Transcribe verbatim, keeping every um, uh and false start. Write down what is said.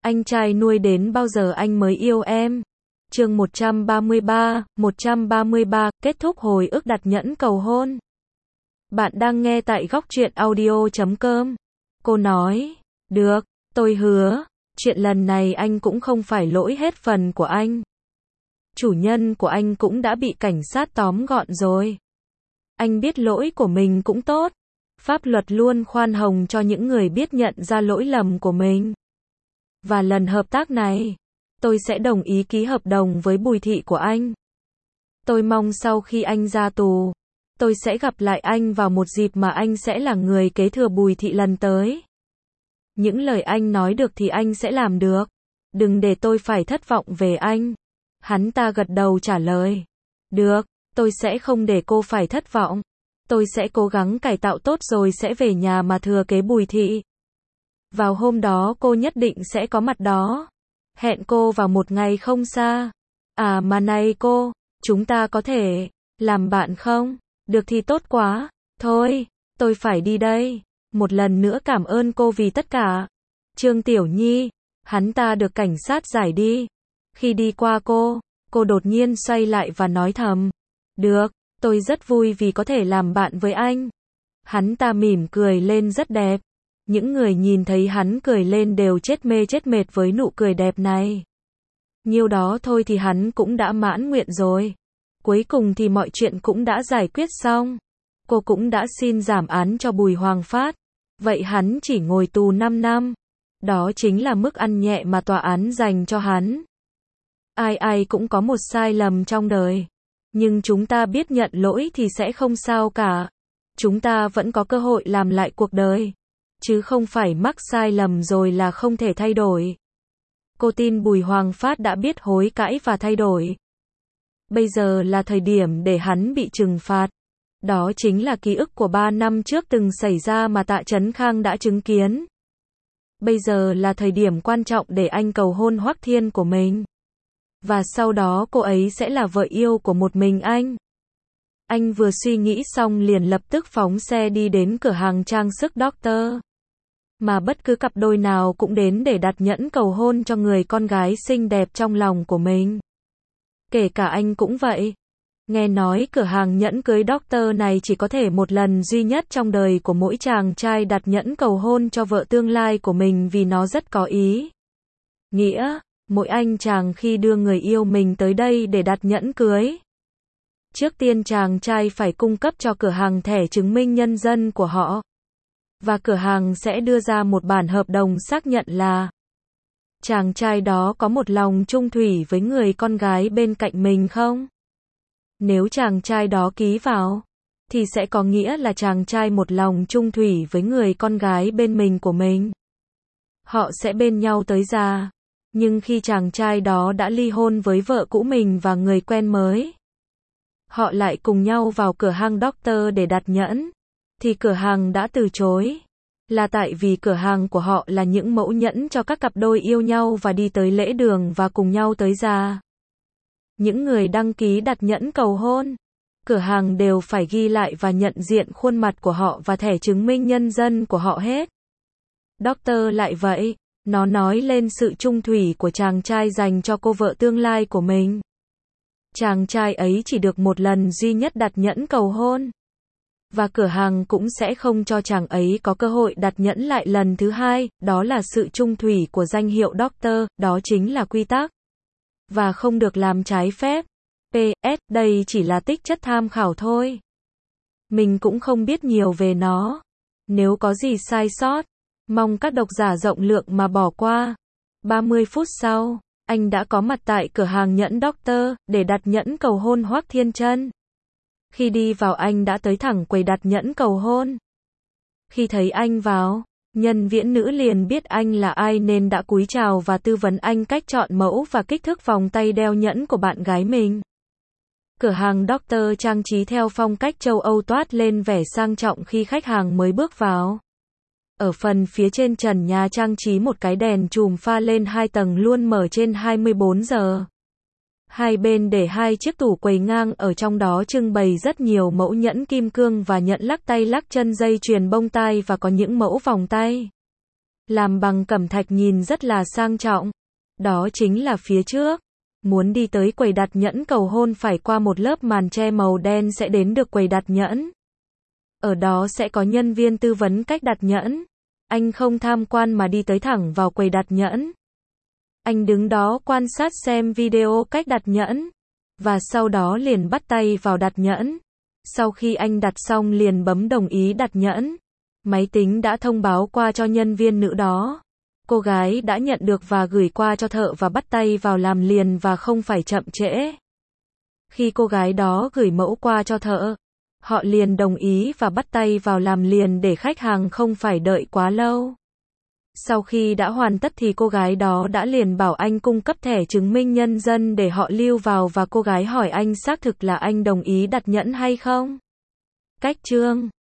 Anh trai nuôi đến bao giờ anh mới yêu em? Chương một trăm ba mươi ba, một trăm ba mươi ba, kết thúc hồi ức đặt nhẫn cầu hôn. Bạn đang nghe tại góc truyện audio chấm com. Cô nói, được, tôi hứa, chuyện lần này anh cũng không phải lỗi hết phần của anh. Chủ nhân của anh cũng đã bị cảnh sát tóm gọn rồi. Anh biết lỗi của mình cũng tốt. Pháp luật luôn khoan hồng cho những người biết nhận ra lỗi lầm của mình. Và lần hợp tác này, tôi sẽ đồng ý ký hợp đồng với Bùi Thị của anh. Tôi mong sau khi anh ra tù, tôi sẽ gặp lại anh vào một dịp mà anh sẽ là người kế thừa Bùi Thị lần tới. Những lời anh nói được thì anh sẽ làm được. Đừng để tôi phải thất vọng về anh. Hắn ta gật đầu trả lời. Được, tôi sẽ không để cô phải thất vọng. Tôi sẽ cố gắng cải tạo tốt rồi sẽ về nhà mà thừa kế Bùi Thị. Vào hôm đó cô nhất định sẽ có mặt đó. Hẹn cô vào một ngày không xa. À mà này cô, chúng ta có thể làm bạn không? Được thì tốt quá. Thôi, tôi phải đi đây. Một lần nữa cảm ơn cô vì tất cả. Trương Tiểu Nhi, hắn ta được cảnh sát giải đi. Khi đi qua cô, cô đột nhiên xoay lại và nói thầm. Được, tôi rất vui vì có thể làm bạn với anh. Hắn ta mỉm cười lên rất đẹp. Những người nhìn thấy hắn cười lên đều chết mê chết mệt với nụ cười đẹp này. Nhiêu đó thôi thì hắn cũng đã mãn nguyện rồi. Cuối cùng thì mọi chuyện cũng đã giải quyết xong. Cô cũng đã xin giảm án cho Bùi Hoàng Phát. Vậy hắn chỉ ngồi tù năm năm. Đó chính là mức ăn nhẹ mà tòa án dành cho hắn. Ai ai cũng có một sai lầm trong đời. Nhưng chúng ta biết nhận lỗi thì sẽ không sao cả. Chúng ta vẫn có cơ hội làm lại cuộc đời. Chứ không phải mắc sai lầm rồi là không thể thay đổi. Cô tin Bùi Hoàng Phát đã biết hối cải và thay đổi. Bây giờ là thời điểm để hắn bị trừng phạt. Đó chính là ký ức của ba năm trước từng xảy ra mà Tạ Chấn Khang đã chứng kiến. Bây giờ là thời điểm quan trọng để anh cầu hôn Hoắc Thiên của mình. Và sau đó cô ấy sẽ là vợ yêu của một mình anh. Anh vừa suy nghĩ xong liền lập tức phóng xe đi đến cửa hàng trang sức Doctor. Mà bất cứ cặp đôi nào cũng đến để đặt nhẫn cầu hôn cho người con gái xinh đẹp trong lòng của mình. Kể cả anh cũng vậy. Nghe nói cửa hàng nhẫn cưới Doctor này chỉ có thể một lần duy nhất trong đời của mỗi chàng trai đặt nhẫn cầu hôn cho vợ tương lai của mình vì nó rất có ý nghĩa. Mỗi anh chàng khi đưa người yêu mình tới đây để đặt nhẫn cưới, trước tiên chàng trai phải cung cấp cho cửa hàng thẻ chứng minh nhân dân của họ. Và cửa hàng sẽ đưa ra một bản hợp đồng xác nhận là chàng trai đó có một lòng trung thủy với người con gái bên cạnh mình không? Nếu chàng trai đó ký vào, thì sẽ có nghĩa là chàng trai một lòng trung thủy với người con gái bên mình của mình. Họ sẽ bên nhau tới già. Nhưng khi chàng trai đó đã ly hôn với vợ cũ mình và người quen mới, họ lại cùng nhau vào cửa hàng Doctor để đặt nhẫn, thì cửa hàng đã từ chối. Là tại vì cửa hàng của họ là những mẫu nhẫn cho các cặp đôi yêu nhau và đi tới lễ đường và cùng nhau tới già. Những người đăng ký đặt nhẫn cầu hôn, cửa hàng đều phải ghi lại và nhận diện khuôn mặt của họ và thẻ chứng minh nhân dân của họ hết. Doctor lại vậy. Nó nói lên sự trung thủy của chàng trai dành cho cô vợ tương lai của mình. Chàng trai ấy chỉ được một lần duy nhất đặt nhẫn cầu hôn. Và cửa hàng cũng sẽ không cho chàng ấy có cơ hội đặt nhẫn lại lần thứ hai. Đó là sự trung thủy của danh hiệu Doctor, đó chính là quy tắc. Và không được làm trái phép. pê ét, đây chỉ là tích chất tham khảo thôi. Mình cũng không biết nhiều về nó. Nếu có gì sai sót, mong các độc giả rộng lượng mà bỏ qua. ba mươi phút sau, anh đã có mặt tại cửa hàng nhẫn Doctor, để đặt nhẫn cầu hôn Hoắc Thiên Trân. Khi đi vào anh đã tới thẳng quầy đặt nhẫn cầu hôn. Khi thấy anh vào, nhân viên nữ liền biết anh là ai nên đã cúi chào và tư vấn anh cách chọn mẫu và kích thước vòng tay đeo nhẫn của bạn gái mình. Cửa hàng Doctor trang trí theo phong cách châu Âu toát lên vẻ sang trọng khi khách hàng mới bước vào. Ở phần phía trên trần nhà trang trí một cái đèn chùm pha lên hai tầng luôn mở trên hai mươi bốn giờ. Hai bên để hai chiếc tủ quầy ngang, ở trong đó trưng bày rất nhiều mẫu nhẫn kim cương và nhẫn lắc tay lắc chân, dây chuyền bông tai và có những mẫu vòng tay. làm bằng cẩm thạch nhìn rất là sang trọng. Đó chính là phía trước. Muốn đi tới quầy đặt nhẫn cầu hôn phải qua một lớp màn che màu đen sẽ đến được quầy đặt nhẫn. Ở đó sẽ có nhân viên tư vấn cách đặt nhẫn. Anh không tham quan mà đi tới thẳng vào quầy đặt nhẫn. Anh đứng đó quan sát xem video cách đặt nhẫn. Và sau đó liền bắt tay vào đặt nhẫn. Sau khi anh đặt xong liền bấm đồng ý đặt nhẫn. Máy tính đã thông báo qua cho nhân viên nữ đó. Cô gái đã nhận được và gửi qua cho thợ và bắt tay vào làm liền và không phải chậm trễ. Khi cô gái đó gửi mẫu qua cho thợ, họ liền đồng ý và bắt tay vào làm liền để khách hàng không phải đợi quá lâu. Sau khi đã hoàn tất thì cô gái đó đã liền bảo anh cung cấp thẻ chứng minh nhân dân để họ lưu vào và cô gái hỏi anh xác thực là anh đồng ý đặt nhẫn hay không. Cách chương